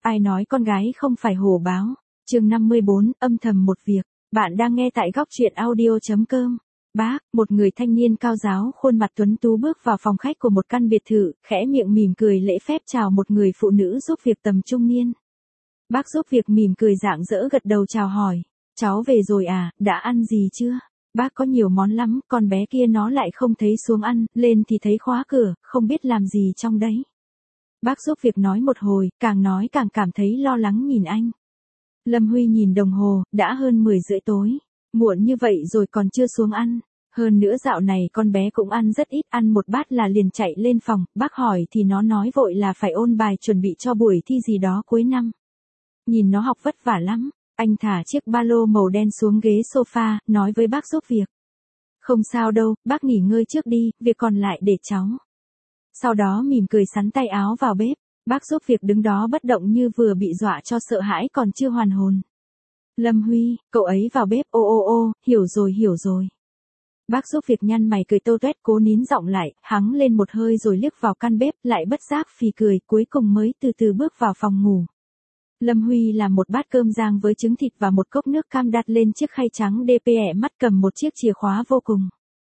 Ai nói con gái không phải hổ báo. Chương 54, âm thầm một việc. Bạn đang nghe tại góc truyện audio.com. Bác, một người thanh niên cao ráo khuôn mặt tuấn tú bước vào phòng khách của một căn biệt thự, khẽ miệng mỉm cười lễ phép chào một người phụ nữ giúp việc tầm trung niên. Bác giúp việc mỉm cười rạng rỡ gật đầu chào hỏi. Cháu về rồi à, đã ăn gì chưa? Bác có nhiều món lắm, con bé kia nó lại không thấy xuống ăn, lên thì thấy khóa cửa, không biết làm gì trong đấy. Bác giúp việc nói một hồi, càng nói càng cảm thấy lo lắng nhìn anh. Lâm Huy nhìn đồng hồ, đã hơn 10 rưỡi tối. Muộn như vậy rồi còn chưa xuống ăn. Hơn nữa dạo này con bé cũng ăn rất ít, ăn một bát là liền chạy lên phòng. Bác hỏi thì nó nói vội là phải ôn bài chuẩn bị cho buổi thi gì đó cuối năm. Nhìn nó học vất vả lắm. Anh thả chiếc ba lô màu đen xuống ghế sofa, nói với bác giúp việc. Không sao đâu, bác nghỉ ngơi trước đi, việc còn lại để cháu. Sau đó mỉm cười sắn tay áo vào bếp. Bác giúp việc đứng đó bất động như vừa bị dọa cho sợ hãi còn chưa hoàn hồn. Lâm Huy, cậu ấy vào bếp, ô, hiểu rồi. Bác giúp việc nhăn mày cười tô toét cố nín giọng lại, hắng lên một hơi rồi liếc vào căn bếp, lại bất giác phì cười, cuối cùng mới từ từ bước vào phòng ngủ. Lâm Huy làm một bát cơm rang với trứng thịt và một cốc nước cam đặt lên chiếc khay trắng DPE, mắt cầm một chiếc chìa khóa vô cùng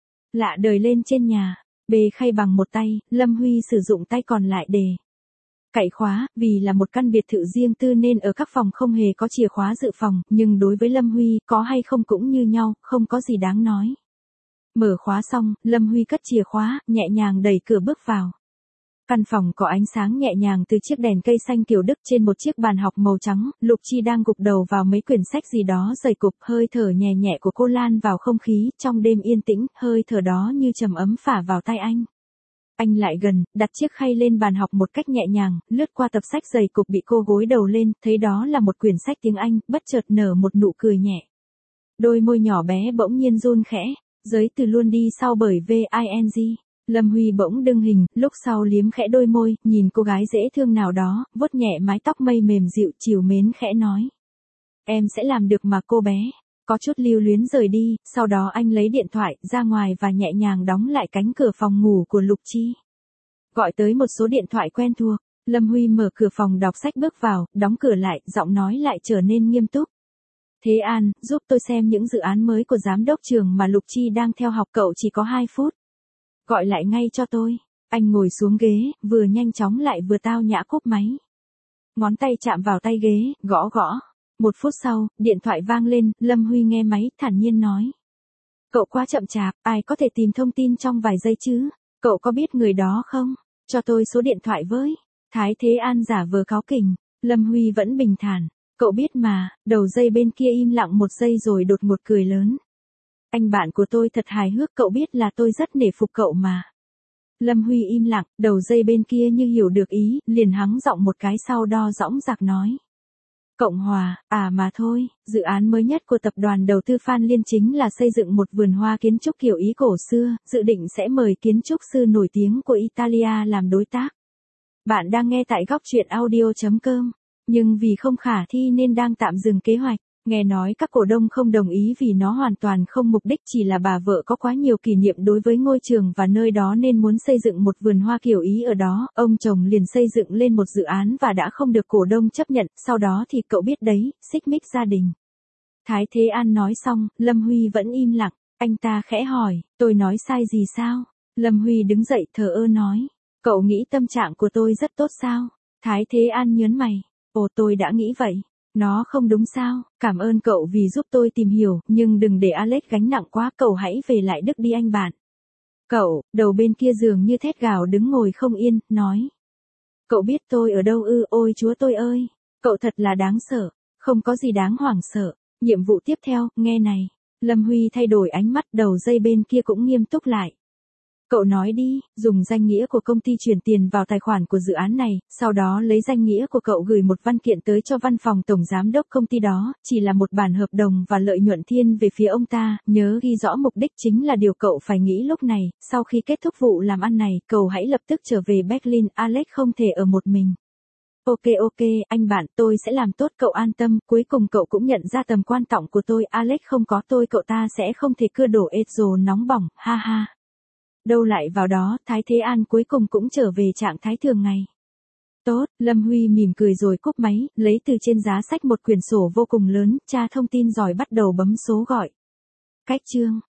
lạ đời lên trên nhà. Bê khay bằng một tay, Lâm Huy sử dụng tay còn lại để cạy khóa, vì là một căn biệt thự riêng tư nên ở các phòng không hề có chìa khóa dự phòng, nhưng đối với Lâm Huy, có hay không cũng như nhau, không có gì đáng nói. Mở khóa xong, Lâm Huy cất chìa khóa, nhẹ nhàng đẩy cửa bước vào. Căn phòng có ánh sáng nhẹ nhàng từ chiếc đèn cây xanh kiểu Đức trên một chiếc bàn học màu trắng, Lục Chi đang gục đầu vào mấy quyển sách gì đó dày cục, hơi thở nhẹ nhẹ của cô lan vào không khí, trong đêm yên tĩnh, hơi thở đó như trầm ấm phả vào tai anh. Anh lại gần, đặt chiếc khay lên bàn học một cách nhẹ nhàng, lướt qua tập sách dày cục bị cô gối đầu lên, thấy đó là một quyển sách tiếng Anh, bất chợt nở một nụ cười nhẹ. Đôi môi nhỏ bé bỗng nhiên run khẽ, giới từ luôn đi sau bởi VING. Lâm Huy bỗng đưng hình, lúc sau liếm khẽ đôi môi, nhìn cô gái dễ thương nào đó, vuốt nhẹ mái tóc mây mềm dịu trìu mến khẽ nói. Em sẽ làm được mà cô bé. Có chút lưu luyến rời đi, sau đó anh lấy điện thoại ra ngoài và nhẹ nhàng đóng lại cánh cửa phòng ngủ của Lục Chi. Gọi tới một số điện thoại quen thuộc, Lâm Huy mở cửa phòng đọc sách bước vào, đóng cửa lại, giọng nói lại trở nên nghiêm túc. Thế An, giúp tôi xem những dự án mới của giám đốc trường mà Lục Chi đang theo học, cậu chỉ có 2 phút. Gọi lại ngay cho tôi. Anh ngồi xuống ghế, vừa nhanh chóng lại vừa tao nhã cúp máy. Ngón tay chạm vào tay ghế, gõ. 1 phút sau, điện thoại vang lên, Lâm Huy nghe máy, thản nhiên nói. Cậu quá chậm chạp, ai có thể tìm thông tin trong vài giây chứ? Cậu có biết người đó không? Cho tôi số điện thoại với. Thái Thế An giả vờ cáu kỉnh. Lâm Huy vẫn bình thản. Cậu biết mà, đầu dây bên kia im lặng một giây rồi đột ngột cười lớn. Anh bạn của tôi thật hài hước, cậu biết là tôi rất nể phục cậu mà. Lâm Huy im lặng, đầu dây bên kia như hiểu được ý, liền hắng giọng một cái sau đo dõng dạc nói. Cộng Hòa, à mà thôi, dự án mới nhất của tập đoàn đầu tư Phan Liên chính là xây dựng một vườn hoa kiến trúc kiểu Ý cổ xưa, dự định sẽ mời kiến trúc sư nổi tiếng của Italia làm đối tác. Bạn đang nghe tại góc truyện audio.com, nhưng vì không khả thi nên đang tạm dừng kế hoạch. Nghe nói các cổ đông không đồng ý vì nó hoàn toàn không mục đích, chỉ là bà vợ có quá nhiều kỷ niệm đối với ngôi trường và nơi đó nên muốn xây dựng một vườn hoa kiểu Ý ở đó, ông chồng liền xây dựng lên một dự án và đã không được cổ đông chấp nhận, sau đó thì cậu biết đấy, xích mích gia đình. Thái Thế An nói xong, Lâm Huy vẫn im lặng, anh ta khẽ hỏi, tôi nói sai gì sao? Lâm Huy đứng dậy thờ ơ nói, cậu nghĩ tâm trạng của tôi rất tốt sao? Thái Thế An nhớn mày, ồ tôi đã nghĩ vậy. Nó không đúng sao, cảm ơn cậu vì giúp tôi tìm hiểu, nhưng đừng để Alex gánh nặng quá, cậu hãy về lại Đức đi anh bạn. Cậu, đầu bên kia giường như thét gào đứng ngồi không yên, nói. Cậu biết tôi ở đâu ư, ôi chúa tôi ơi, cậu thật là đáng sợ, không có gì đáng hoảng sợ, nhiệm vụ tiếp theo, nghe này. Lâm Huy thay đổi ánh mắt, đầu dây bên kia cũng nghiêm túc lại. Cậu nói đi, dùng danh nghĩa của công ty chuyển tiền vào tài khoản của dự án này, sau đó lấy danh nghĩa của cậu gửi một văn kiện tới cho văn phòng tổng giám đốc công ty đó, chỉ là một bản hợp đồng và lợi nhuận thiên về phía ông ta, nhớ ghi rõ mục đích chính là điều cậu phải nghĩ lúc này, sau khi kết thúc vụ làm ăn này, cậu hãy lập tức trở về Berlin, Alex không thể ở một mình. Ok, anh bạn, tôi sẽ làm tốt, cậu an tâm, cuối cùng cậu cũng nhận ra tầm quan trọng của tôi, Alex không có tôi cậu ta sẽ không thể cưa đổ Ezro nóng bỏng, ha ha. Đâu lại vào đó, Thái Thế An cuối cùng cũng trở về trạng thái thường ngày. Tốt, Lâm Huy mỉm cười rồi cúp máy, lấy từ trên giá sách một quyển sổ vô cùng lớn, tra thông tin rồi bắt đầu bấm số gọi. Cách chương